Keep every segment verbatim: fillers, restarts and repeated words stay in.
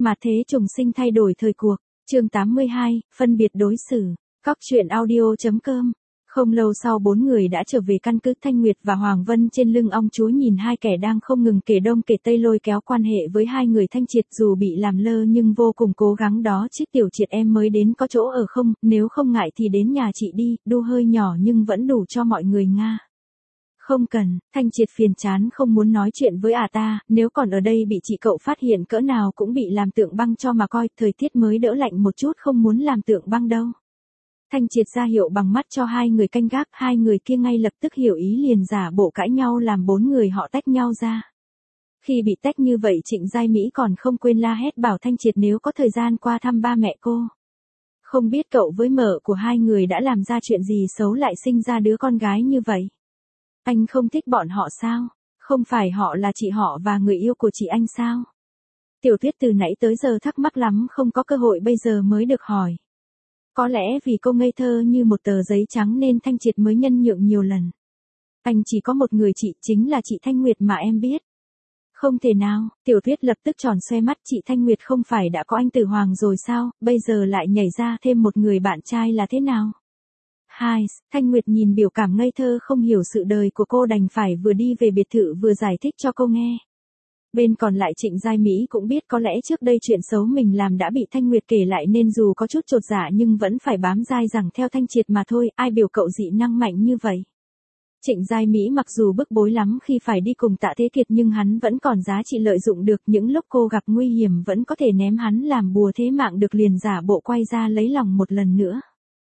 Mà thế trùng sinh thay đổi thời cuộc. Chương tám mươi hai, phân biệt đối xử. Cóc truyện audio chấm com. Không lâu sau bốn người đã trở về căn cứ. Thanh Nguyệt và Hoàng Vân trên lưng ong chúa nhìn hai kẻ đang không ngừng kể đông kể tây lôi kéo quan hệ với hai người Thanh Triệt, dù bị làm lơ nhưng vô cùng cố gắng đó. Chiếc tiểu Triệt em mới đến có chỗ ở không, nếu không ngại thì đến nhà chị đi, đu hơi nhỏ nhưng vẫn đủ cho mọi người nga. Không cần, Thanh Triệt phiền chán không muốn nói chuyện với ả ta, nếu còn ở đây bị chị cậu phát hiện cỡ nào cũng bị làm tượng băng cho mà coi, thời tiết mới đỡ lạnh một chút không muốn làm tượng băng đâu. Thanh Triệt ra hiệu bằng mắt cho hai người canh gác, hai người kia ngay lập tức hiểu ý liền giả bộ cãi nhau làm bốn người họ tách nhau ra. Khi bị tách như vậy Trịnh Giai Mỹ còn không quên la hét bảo Thanh Triệt nếu có thời gian qua thăm ba mẹ cô. Không biết cậu với mợ của hai người đã làm ra chuyện gì xấu lại sinh ra đứa con gái như vậy. Anh không thích bọn họ sao? Không phải họ là chị họ và người yêu của chị anh sao? Tiểu Tuyết từ nãy tới giờ thắc mắc lắm không có cơ hội bây giờ mới được hỏi. Có lẽ vì cô ngây thơ như một tờ giấy trắng nên Thanh Triệt mới nhân nhượng nhiều lần. Anh chỉ có một người chị, chính là chị Thanh Nguyệt mà em biết. Không thể nào, Tiểu Tuyết lập tức tròn xoe mắt, chị Thanh Nguyệt không phải đã có anh Tử Hoàng rồi sao, bây giờ lại nhảy ra thêm một người bạn trai là thế nào? Hai, Thanh Nguyệt nhìn biểu cảm ngây thơ không hiểu sự đời của cô đành phải vừa đi về biệt thự vừa giải thích cho cô nghe. Bên còn lại Trịnh Giai Mỹ cũng biết có lẽ trước đây chuyện xấu mình làm đã bị Thanh Nguyệt kể lại nên dù có chút chột dạ nhưng vẫn phải bám dai rằng theo Thanh Triệt mà thôi, ai biểu cậu dị năng mạnh như vậy. Trịnh Giai Mỹ mặc dù bức bối lắm khi phải đi cùng Tạ Thế Kiệt nhưng hắn vẫn còn giá trị lợi dụng được, những lúc cô gặp nguy hiểm vẫn có thể ném hắn làm bùa thế mạng được liền giả bộ quay ra lấy lòng một lần nữa.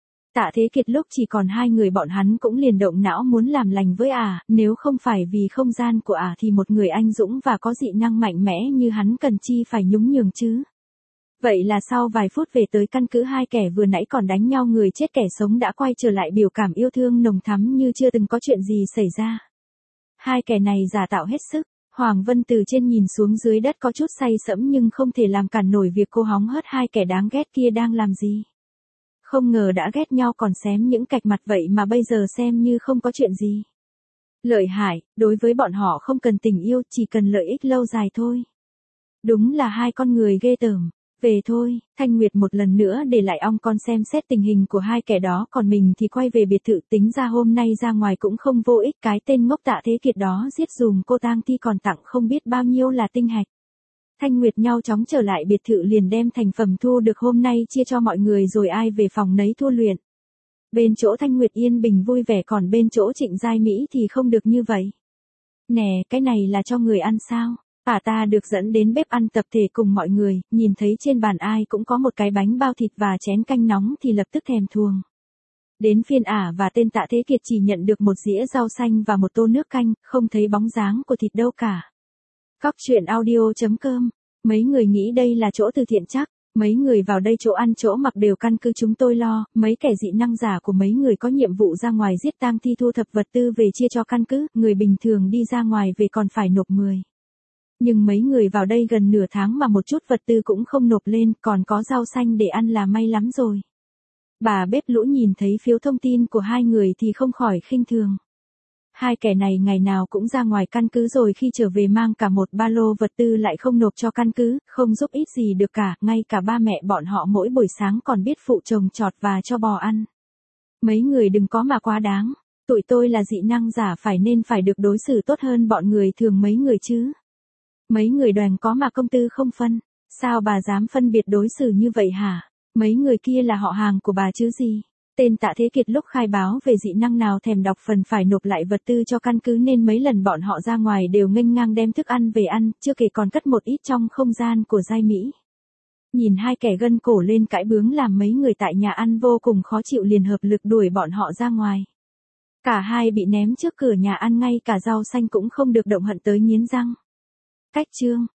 Tạ Thế Kiệt lúc chỉ còn hai người bọn hắn cũng liền động não muốn làm lành với ả, nếu không phải vì không gian của ả thì một người anh dũng và có dị năng mạnh mẽ như hắn cần chi phải nhún nhường chứ. Vậy là sau vài phút về tới căn cứ hai kẻ vừa nãy còn đánh nhau người chết kẻ sống đã quay trở lại biểu cảm yêu thương nồng thắm như chưa từng có chuyện gì xảy ra. Hai kẻ này giả tạo hết sức, Hoàng Vân từ trên nhìn xuống dưới đất có chút say sẫm nhưng không thể làm cản nổi việc cô hóng hớt hai kẻ đáng ghét kia đang làm gì. Không ngờ đã ghét nhau còn xém những cạch mặt vậy mà bây giờ xem như không có chuyện gì. Lợi hại, đối với bọn họ không cần tình yêu, chỉ cần lợi ích lâu dài thôi. Đúng là hai con người ghê tởm. Về thôi, Thanh Nguyệt một lần nữa để lại ong con xem xét tình hình của hai kẻ đó, còn mình thì quay về biệt thự, tính ra hôm nay ra ngoài cũng không vô ích, cái tên ngốc Tạ Thế Kiệt đó giết dùm cô tang thi còn tặng không biết bao nhiêu là tinh hạch. Thanh Nguyệt nhau chóng trở lại biệt thự liền đem thành phẩm thu được hôm nay chia cho mọi người rồi ai về phòng nấy thu luyện. Bên chỗ Thanh Nguyệt yên bình vui vẻ còn bên chỗ Trịnh Giai Mỹ thì không được như vậy. Nè, cái này là cho người ăn sao? Ả ta được dẫn đến bếp ăn tập thể cùng mọi người, nhìn thấy trên bàn ai cũng có một cái bánh bao thịt và chén canh nóng thì lập tức thèm thuồng. Đến phiên Ả và tên Tạ Thế Kiệt chỉ nhận được một dĩa rau xanh và một tô nước canh, không thấy bóng dáng của thịt đâu cả. Cóc truyện audio chấm com. Mấy người nghĩ đây là chỗ từ thiện chắc, mấy người vào đây chỗ ăn chỗ mặc đều căn cứ chúng tôi lo, mấy kẻ dị năng giả của mấy người có nhiệm vụ ra ngoài giết tang thi thu thập vật tư về chia cho căn cứ, người bình thường đi ra ngoài về còn phải nộp mười. Nhưng mấy người vào đây gần nửa tháng mà một chút vật tư cũng không nộp lên, còn có rau xanh để ăn là may lắm rồi. Bà bếp lũ nhìn thấy phiếu thông tin của hai người thì không khỏi khinh thường. Hai kẻ này ngày nào cũng ra ngoài căn cứ rồi khi trở về mang cả một ba lô vật tư lại không nộp cho căn cứ, không giúp ích gì được cả, ngay cả ba mẹ bọn họ mỗi buổi sáng còn biết phụ trồng trọt và cho bò ăn. Mấy người đừng có mà quá đáng, tụi tôi là dị năng giả phải nên phải được đối xử tốt hơn bọn người thường mấy người chứ. Mấy người đoàn có mà công tư không phân, sao bà dám phân biệt đối xử như vậy hả? Mấy người kia là họ hàng của bà chứ gì? Tên Tạ Thế Kiệt lúc khai báo về dị năng nào thèm đọc phần phải nộp lại vật tư cho căn cứ nên mấy lần bọn họ ra ngoài đều nghênh ngang đem thức ăn về ăn, chưa kể còn cất một ít trong không gian của Giai Mỹ. Nhìn hai kẻ gân cổ lên cãi bướng làm mấy người tại nhà ăn vô cùng khó chịu liền hợp lực đuổi bọn họ ra ngoài. Cả hai bị ném trước cửa nhà ăn ngay cả rau xanh cũng không được động hận tới nghiến răng. Cách chương